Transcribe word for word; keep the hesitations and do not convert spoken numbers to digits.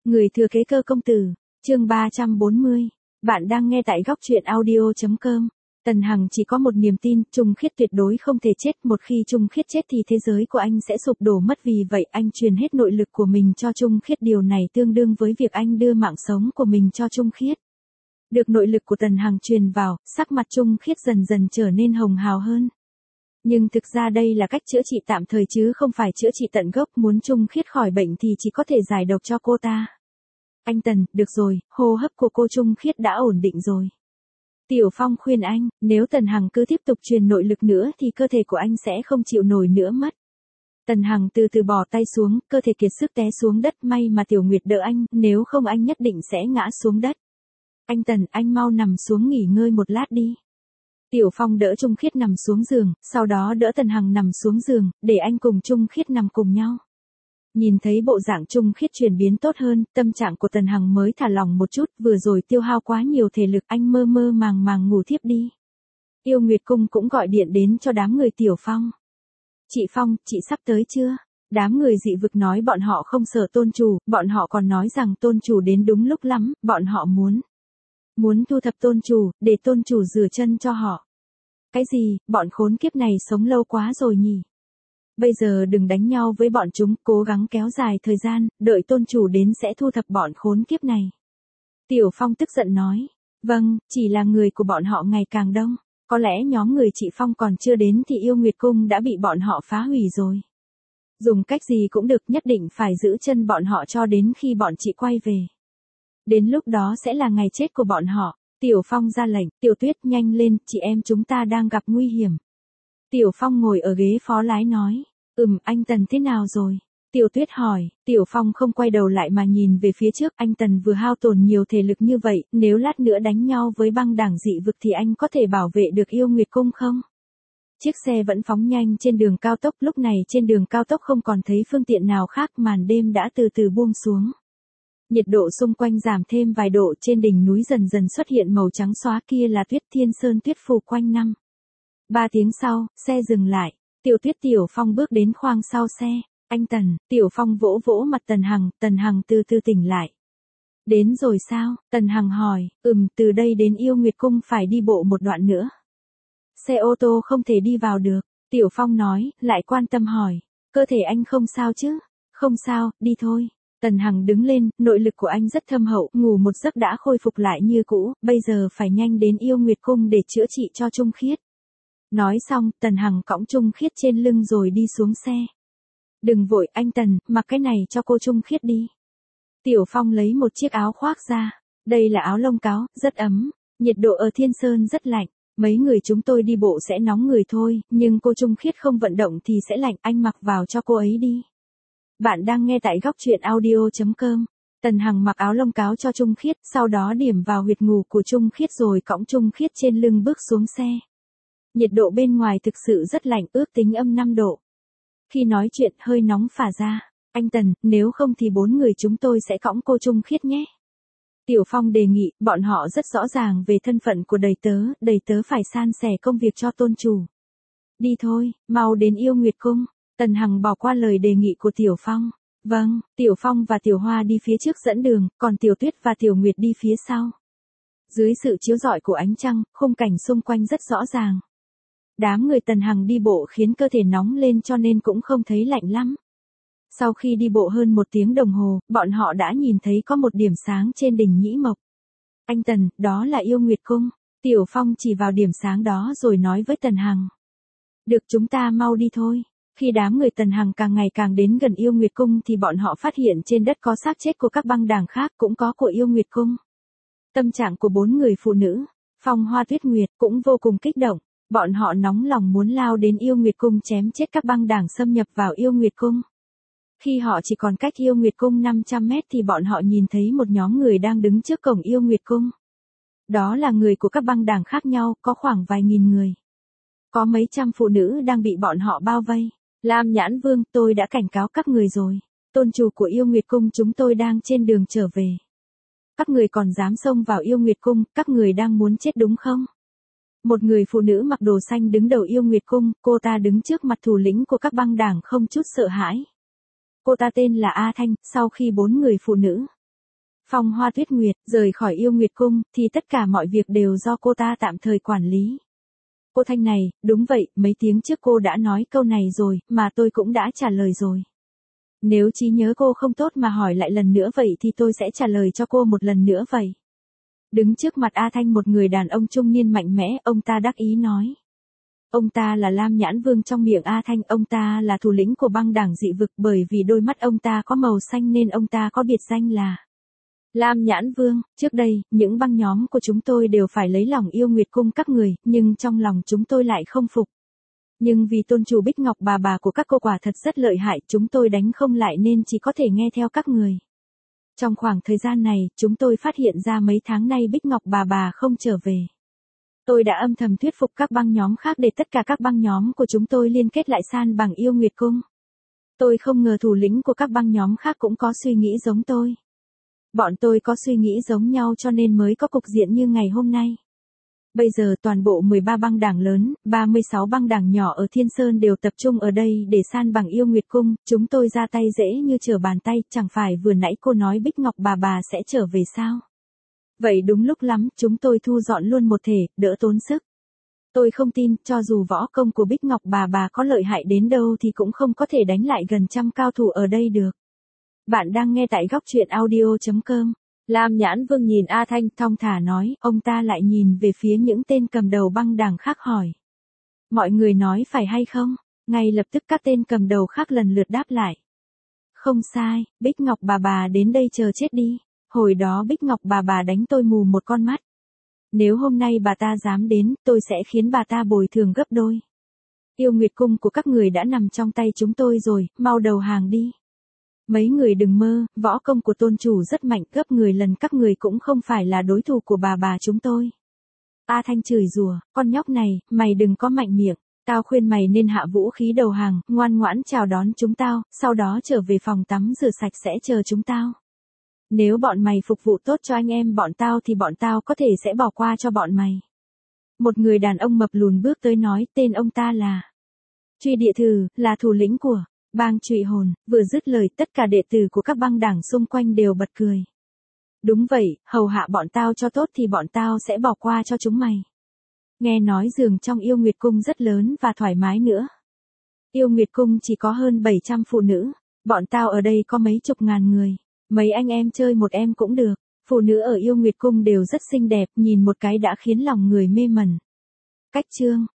Người thừa kế cơ công tử, chương ba trăm bốn mươi. Bạn đang nghe tại góc truyện audio chấm com. Tần Hằng chỉ có một niềm tin, Trung Khiết tuyệt đối không thể chết, một khi Trung Khiết chết thì thế giới của anh sẽ sụp đổ mất, vì vậy anh truyền hết nội lực của mình cho Trung Khiết, điều này tương đương với việc anh đưa mạng sống của mình cho Trung Khiết. Được nội lực của Tần Hằng truyền vào, sắc mặt Trung Khiết dần dần trở nên hồng hào hơn. Nhưng thực ra đây là cách chữa trị tạm thời chứ không phải chữa trị tận gốc, muốn Trung Khiết khỏi bệnh thì chỉ có thể giải độc cho cô ta. Anh Tần, được rồi, hô hấp của cô Trung Khiết đã ổn định rồi. Tiểu Phong khuyên anh, nếu Tần Hằng cứ tiếp tục truyền nội lực nữa thì cơ thể của anh sẽ không chịu nổi nữa mất. Tần Hằng từ từ bỏ tay xuống, cơ thể kiệt sức té xuống đất, may mà Tiểu Nguyệt đỡ anh, nếu không anh nhất định sẽ ngã xuống đất. Anh Tần, anh mau nằm xuống nghỉ ngơi một lát đi. Tiểu Phong đỡ Trung Khiết nằm xuống giường, sau đó đỡ Tần Hằng nằm xuống giường, để anh cùng Trung Khiết nằm cùng nhau. Nhìn thấy bộ dạng Trung Khiết chuyển biến tốt hơn, tâm trạng của Tần Hằng mới thả lỏng một chút, vừa rồi tiêu hao quá nhiều thể lực, anh mơ mơ màng màng ngủ thiếp đi. Yêu Nguyệt Cung cũng gọi điện đến cho đám người Tiểu Phong. Chị Phong, chị sắp tới chưa? Đám người dị vực nói bọn họ không sợ tôn chủ, bọn họ còn nói rằng tôn chủ đến đúng lúc lắm, bọn họ muốn. Muốn thu thập tôn chủ, để tôn chủ rửa chân cho họ. Cái gì, bọn khốn kiếp này sống lâu quá rồi nhỉ? Bây giờ đừng đánh nhau với bọn chúng, cố gắng kéo dài thời gian, đợi tôn chủ đến sẽ thu thập bọn khốn kiếp này. Tiểu Phong tức giận nói, vâng, chỉ là người của bọn họ ngày càng đông, có lẽ nhóm người chị Phong còn chưa đến thì Yêu Nguyệt Cung đã bị bọn họ phá hủy rồi. Dùng cách gì cũng được, nhất định phải giữ chân bọn họ cho đến khi bọn chị quay về. Đến lúc đó sẽ là ngày chết của bọn họ. Tiểu Phong ra lệnh, Tiểu Tuyết nhanh lên, chị em chúng ta đang gặp nguy hiểm. Tiểu Phong ngồi ở ghế phó lái nói, ừm, anh Tần thế nào rồi? Tiểu Tuyết hỏi, Tiểu Phong không quay đầu lại mà nhìn về phía trước, anh Tần vừa hao tổn nhiều thể lực như vậy, nếu lát nữa đánh nhau với băng đảng dị vực thì anh có thể bảo vệ được Yêu Nguyệt Cung không? Chiếc xe vẫn phóng nhanh trên đường cao tốc, lúc này trên đường cao tốc không còn thấy phương tiện nào khác, màn đêm đã từ từ buông xuống. Nhiệt độ xung quanh giảm thêm vài độ, trên đỉnh núi dần dần xuất hiện màu trắng xóa, kia là tuyết, thiên sơn tuyết phủ quanh năm. Ba tiếng sau, xe dừng lại. Tiểu Tuyết Tiểu Phong bước đến khoang sau xe. Anh Tần, Tiểu Phong vỗ vỗ mặt Tần Hằng, Tần Hằng từ từ tỉnh lại. Đến rồi sao? Tần Hằng hỏi, ừm, từ đây đến Yêu Nguyệt Cung phải đi bộ một đoạn nữa. Xe ô tô không thể đi vào được. Tiểu Phong nói, lại quan tâm hỏi, cơ thể anh không sao chứ? Không sao, đi thôi. Tần Hằng đứng lên, nội lực của anh rất thâm hậu, ngủ một giấc đã khôi phục lại như cũ, bây giờ phải nhanh đến Yêu Nguyệt Cung để chữa trị cho Trung Khiết. Nói xong, Tần Hằng cõng Trung Khiết trên lưng rồi đi xuống xe. Đừng vội, anh Tần, mặc cái này cho cô Trung Khiết đi. Tiểu Phong lấy một chiếc áo khoác ra. Đây là áo lông cáo, rất ấm. Nhiệt độ ở Thiên Sơn rất lạnh. Mấy người chúng tôi đi bộ sẽ nóng người thôi, nhưng cô Trung Khiết không vận động thì sẽ lạnh, anh mặc vào cho cô ấy đi. Bạn đang nghe tại góc truyện audio chấm com. Tần Hằng mặc áo lông cáo cho Trung Khiết, sau đó điểm vào huyệt ngủ của Trung Khiết rồi cõng Trung Khiết trên lưng bước xuống xe. Nhiệt độ bên ngoài thực sự rất lạnh, ước tính âm năm độ. Khi nói chuyện hơi nóng phả ra. Anh Tần, nếu không thì bốn người chúng tôi sẽ cõng cô Trung Khiết nhé. Tiểu Phong đề nghị, bọn họ rất rõ ràng về thân phận của đầy tớ, đầy tớ phải san sẻ công việc cho tôn chủ. Đi thôi, mau đến Yêu Nguyệt Cung. Tần Hằng bỏ qua lời đề nghị của Tiểu Phong. Vâng, Tiểu Phong và Tiểu Hoa đi phía trước dẫn đường, còn Tiểu Tuyết và Tiểu Nguyệt đi phía sau. Dưới sự chiếu rọi của ánh trăng, khung cảnh xung quanh rất rõ ràng. Đám người Tần Hằng đi bộ khiến cơ thể nóng lên cho nên cũng không thấy lạnh lắm. Sau khi đi bộ hơn một tiếng đồng hồ, bọn họ đã nhìn thấy có một điểm sáng trên đỉnh Nhĩ Mộc. Anh Tần, đó là Yêu Nguyệt Cung. Tiểu Phong chỉ vào điểm sáng đó rồi nói với Tần Hằng. Được, chúng ta mau đi thôi. Khi đám người Tần Hằng càng ngày càng đến gần Yêu Nguyệt Cung thì bọn họ phát hiện trên đất có xác chết của các băng đảng khác, cũng có của Yêu Nguyệt Cung. Tâm trạng của bốn người phụ nữ, Phong Hoa Tuyết Nguyệt, cũng vô cùng kích động. Bọn họ nóng lòng muốn lao đến Yêu Nguyệt Cung chém chết các băng đảng xâm nhập vào Yêu Nguyệt Cung. Khi họ chỉ còn cách Yêu Nguyệt Cung năm trăm mét thì bọn họ nhìn thấy một nhóm người đang đứng trước cổng Yêu Nguyệt Cung. Đó là người của các băng đảng khác nhau, có khoảng vài nghìn người. Có mấy trăm phụ nữ đang bị bọn họ bao vây. Lam Nhãn Vương, tôi đã cảnh cáo các người rồi. Tôn chủ của Yêu Nguyệt Cung chúng tôi đang trên đường trở về. Các người còn dám xông vào Yêu Nguyệt Cung, các người đang muốn chết đúng không? Một người phụ nữ mặc đồ xanh đứng đầu Yêu Nguyệt Cung, cô ta đứng trước mặt thủ lĩnh của các băng đảng không chút sợ hãi. Cô ta tên là A Thanh, sau khi bốn người phụ nữ Phong Hoa Tuyết Nguyệt rời khỏi Yêu Nguyệt Cung, thì tất cả mọi việc đều do cô ta tạm thời quản lý. Cô Thanh này, đúng vậy, mấy tiếng trước cô đã nói câu này rồi, mà tôi cũng đã trả lời rồi. Nếu trí nhớ cô không tốt mà hỏi lại lần nữa vậy thì tôi sẽ trả lời cho cô một lần nữa vậy. Đứng trước mặt A Thanh một người đàn ông trung niên mạnh mẽ, ông ta đắc ý nói. Ông ta là Lam Nhãn Vương trong miệng A Thanh, ông ta là thủ lĩnh của băng đảng dị vực, bởi vì đôi mắt ông ta có màu xanh nên ông ta có biệt danh là Lam Nhãn Vương. Trước đây, những băng nhóm của chúng tôi đều phải lấy lòng Yêu Nguyệt Cung các người, nhưng trong lòng chúng tôi lại không phục. Nhưng vì tôn chủ Bích Ngọc bà bà của các cô quả thật rất lợi hại, chúng tôi đánh không lại nên chỉ có thể nghe theo các người. Trong khoảng thời gian này, chúng tôi phát hiện ra mấy tháng nay Bích Ngọc bà bà không trở về. Tôi đã âm thầm thuyết phục các băng nhóm khác để tất cả các băng nhóm của chúng tôi liên kết lại san bằng Yêu Nguyệt Cung. Tôi không ngờ thủ lĩnh của các băng nhóm khác cũng có suy nghĩ giống tôi. Bọn tôi có suy nghĩ giống nhau cho nên mới có cục diện như ngày hôm nay. Bây giờ toàn bộ mười ba băng đảng lớn, ba mươi sáu băng đảng nhỏ ở Thiên Sơn đều tập trung ở đây để san bằng Yêu Nguyệt Cung, chúng tôi ra tay dễ như trở bàn tay, chẳng phải vừa nãy cô nói Bích Ngọc bà bà sẽ trở về sao? Vậy đúng lúc lắm, chúng tôi thu dọn luôn một thể, đỡ tốn sức. Tôi không tin, cho dù võ công của Bích Ngọc bà bà có lợi hại đến đâu thì cũng không có thể đánh lại gần trăm cao thủ ở đây được. Bạn đang nghe tại góc truyện audio chấm com. Lam Nhãn Vương nhìn A Thanh thong thả nói, ông ta lại nhìn về phía những tên cầm đầu băng đảng khác hỏi. Mọi người nói phải hay không? Ngay lập tức các tên cầm đầu khác lần lượt đáp lại. Không sai, Bích Ngọc bà bà đến đây chờ chết đi. Hồi đó Bích Ngọc bà bà đánh tôi mù một con mắt. Nếu hôm nay bà ta dám đến, tôi sẽ khiến bà ta bồi thường gấp đôi. Yêu Nguyệt Cung của các người đã nằm trong tay chúng tôi rồi, mau đầu hàng đi. Mấy người đừng mơ, võ công của tôn chủ rất mạnh, gấp người lần các người cũng không phải là đối thủ của bà bà chúng tôi. A Thanh chửi rủa, con nhóc này, mày đừng có mạnh miệng, tao khuyên mày nên hạ vũ khí đầu hàng, ngoan ngoãn chào đón chúng tao, sau đó trở về phòng tắm rửa sạch sẽ chờ chúng tao. Nếu bọn mày phục vụ tốt cho anh em bọn tao thì bọn tao có thể sẽ bỏ qua cho bọn mày. Một người đàn ông mập lùn bước tới nói, tên ông ta là Truy Địa Thử, là thủ lĩnh của bang Trụy Hồn. Vừa dứt lời, tất cả đệ tử của các băng đảng xung quanh đều bật cười. Đúng vậy, hầu hạ bọn tao cho tốt thì bọn tao sẽ bỏ qua cho chúng mày. Nghe nói giường trong Yêu Nguyệt Cung rất lớn và thoải mái nữa. Yêu Nguyệt Cung chỉ có hơn bảy trăm phụ nữ, bọn tao ở đây có mấy chục ngàn người. Mấy anh em chơi một em cũng được. Phụ nữ ở Yêu Nguyệt Cung đều rất xinh đẹp, nhìn một cái đã khiến lòng người mê mẩn. Cách chương